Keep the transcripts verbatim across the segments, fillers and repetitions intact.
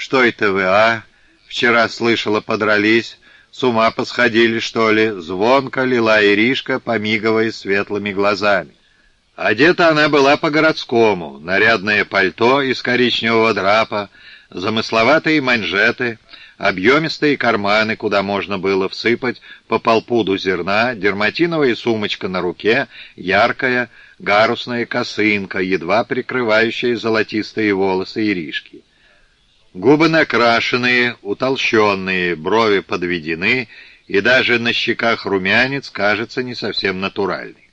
Что это вы, а? Вчера слышала, подрались. С ума посходили, что ли?» Звонко лила Иришка, помигивая светлыми глазами. Одета она была по-городскому. Нарядное пальто из коричневого драпа, замысловатые манжеты, объемистые карманы, куда можно было всыпать по полпуду зерна, дерматиновая сумочка на руке, яркая гарусная косынка, едва прикрывающая золотистые волосы Иришки. Губы накрашенные, утолщенные, брови подведены, и даже на щеках румянец кажется не совсем натуральный.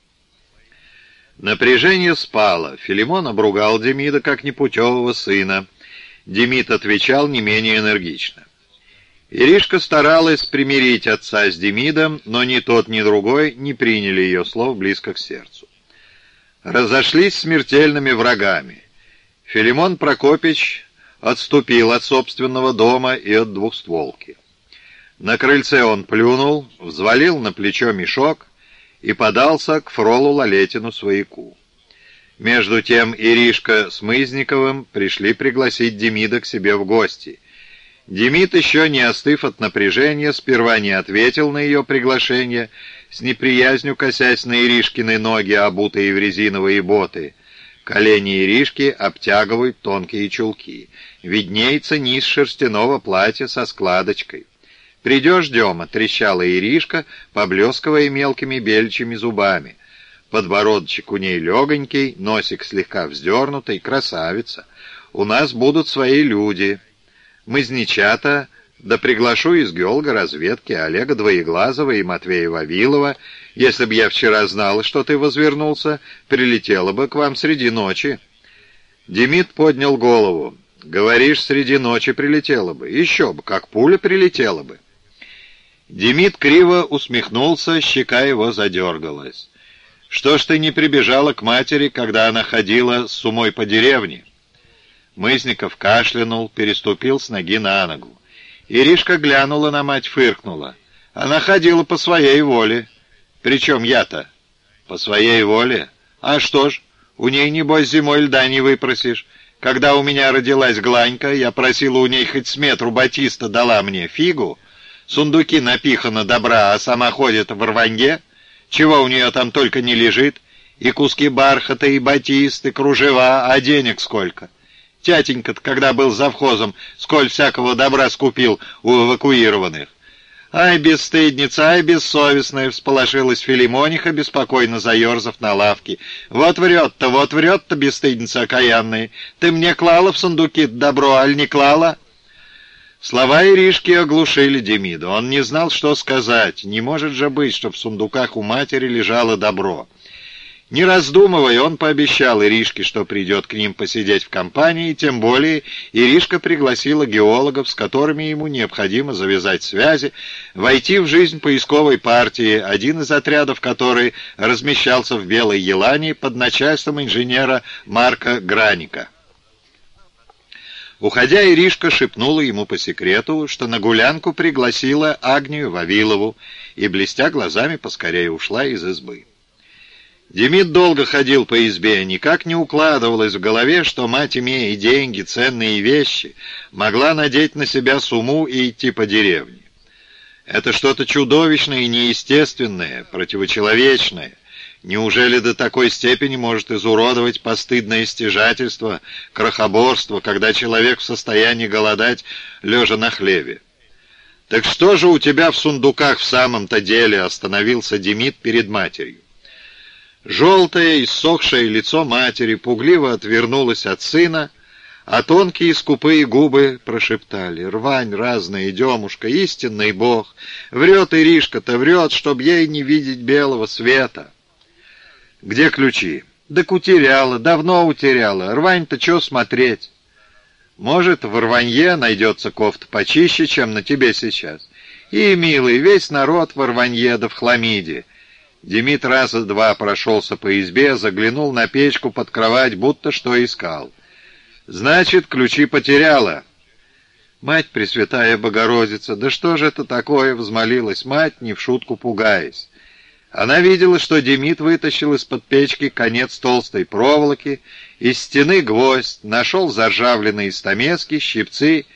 Напряжение спало. Филимон обругал Демида как непутевого сына. Демид отвечал не менее энергично. Иришка старалась примирить отца с Демидом, но ни тот, ни другой не приняли ее слов близко к сердцу. Разошлись смертельными врагами. Филимон Прокопич отступил от собственного дома и от двухстволки. На крыльце он плюнул, взвалил на плечо мешок и подался к фролу Лалетину свояку. Между тем Иришка с Мызниковым пришли пригласить Демида к себе в гости. Демид, еще не остыв от напряжения, сперва не ответил на ее приглашение, с неприязнью косясь на Иришкины ноги, обутые в резиновые боты. Колени Иришки обтягивают тонкие чулки. Виднеется низ шерстяного платья со складочкой. «Придешь, Дема», — трещала Иришка, поблескивая мелкими бельчими зубами. Подбородочек у ней легонький, носик слегка вздернутый, красавица. «У нас будут свои люди. Мызничата, да приглашу из геолога разведки Олега Двоеглазого и Матвея Вавилова. Если б я вчера знала, что ты возвернулся, прилетела бы к вам среди ночи». Демид поднял голову. «Говоришь, среди ночи прилетела бы. Еще бы, как пуля прилетела бы». Демид криво усмехнулся, щека его задергалась. «Что ж ты не прибежала к матери, когда она ходила с умой по деревне?» Мызников кашлянул, переступил с ноги на ногу. Иришка глянула на мать, фыркнула. «Она ходила по своей воле». «Причем я-то?» «По своей воле? А что ж, у ней, небось, зимой льда не выпросишь. Когда у меня родилась Гланька, я просила у ней хоть с метру батиста, дала мне фигу. Сундуки напихано добра, а сама ходит в рванье. Чего у нее там только не лежит. И куски бархата, и батист, и кружева, а денег сколько. Тятенька-то, когда был завхозом, сколь всякого добра скупил у эвакуированных». «Ай, бесстыдница, ай, бессовестная!» — всполошилась Филимониха, беспокойно заерзав на лавке. «Вот врет-то, вот врет-то, бесстыдница окаянная! Ты мне клала в сундуки добро, аль не клала?» Слова Иришки оглушили Демида. Он не знал, что сказать. Не может же быть, что в сундуках у матери лежало добро. Не раздумывая, он пообещал Иришке, что придет к ним посидеть в компании, тем более Иришка пригласила геологов, с которыми ему необходимо завязать связи, войти в жизнь поисковой партии, один из отрядов которой размещался в Белой Елане под начальством инженера Марка Граника. Уходя, Иришка шепнула ему по секрету, что на гулянку пригласила Агнию Вавилову, и, блестя глазами, поскорее ушла из избы. Демид долго ходил по избе, никак не укладывалось в голове, что мать, имея деньги, ценные вещи, могла надеть на себя сумму и идти по деревне. Это что-то чудовищное и неестественное, противочеловечное. Неужели до такой степени может изуродовать постыдное стяжательство, крохоборство, когда человек в состоянии голодать, лежа на хлебе? «Так что же у тебя в сундуках в самом-то деле?» — остановился Демид перед матерью. Желтое, иссохшее лицо матери пугливо отвернулось от сына, а тонкие скупые губы прошептали: «Рвань разная, Демушка, истинный бог! Врет Иришка-то, врет, чтоб ей не видеть белого света!» «Где ключи?» «Так утеряла, давно утеряла. Рвань-то чё смотреть?» «Может, в рванье найдется кофта почище, чем на тебе сейчас. И, милый, весь народ в рванье да в хламиде». Демид раза два прошелся по избе, заглянул на печку под кровать, будто что искал. «Значит, ключи потеряла». «Мать Пресвятая Богородица, да что же это такое?» — взмолилась мать, не в шутку пугаясь. Она видела, что Демид вытащил из-под печки конец толстой проволоки, из стены гвоздь, нашел заржавленные стамески, щипцы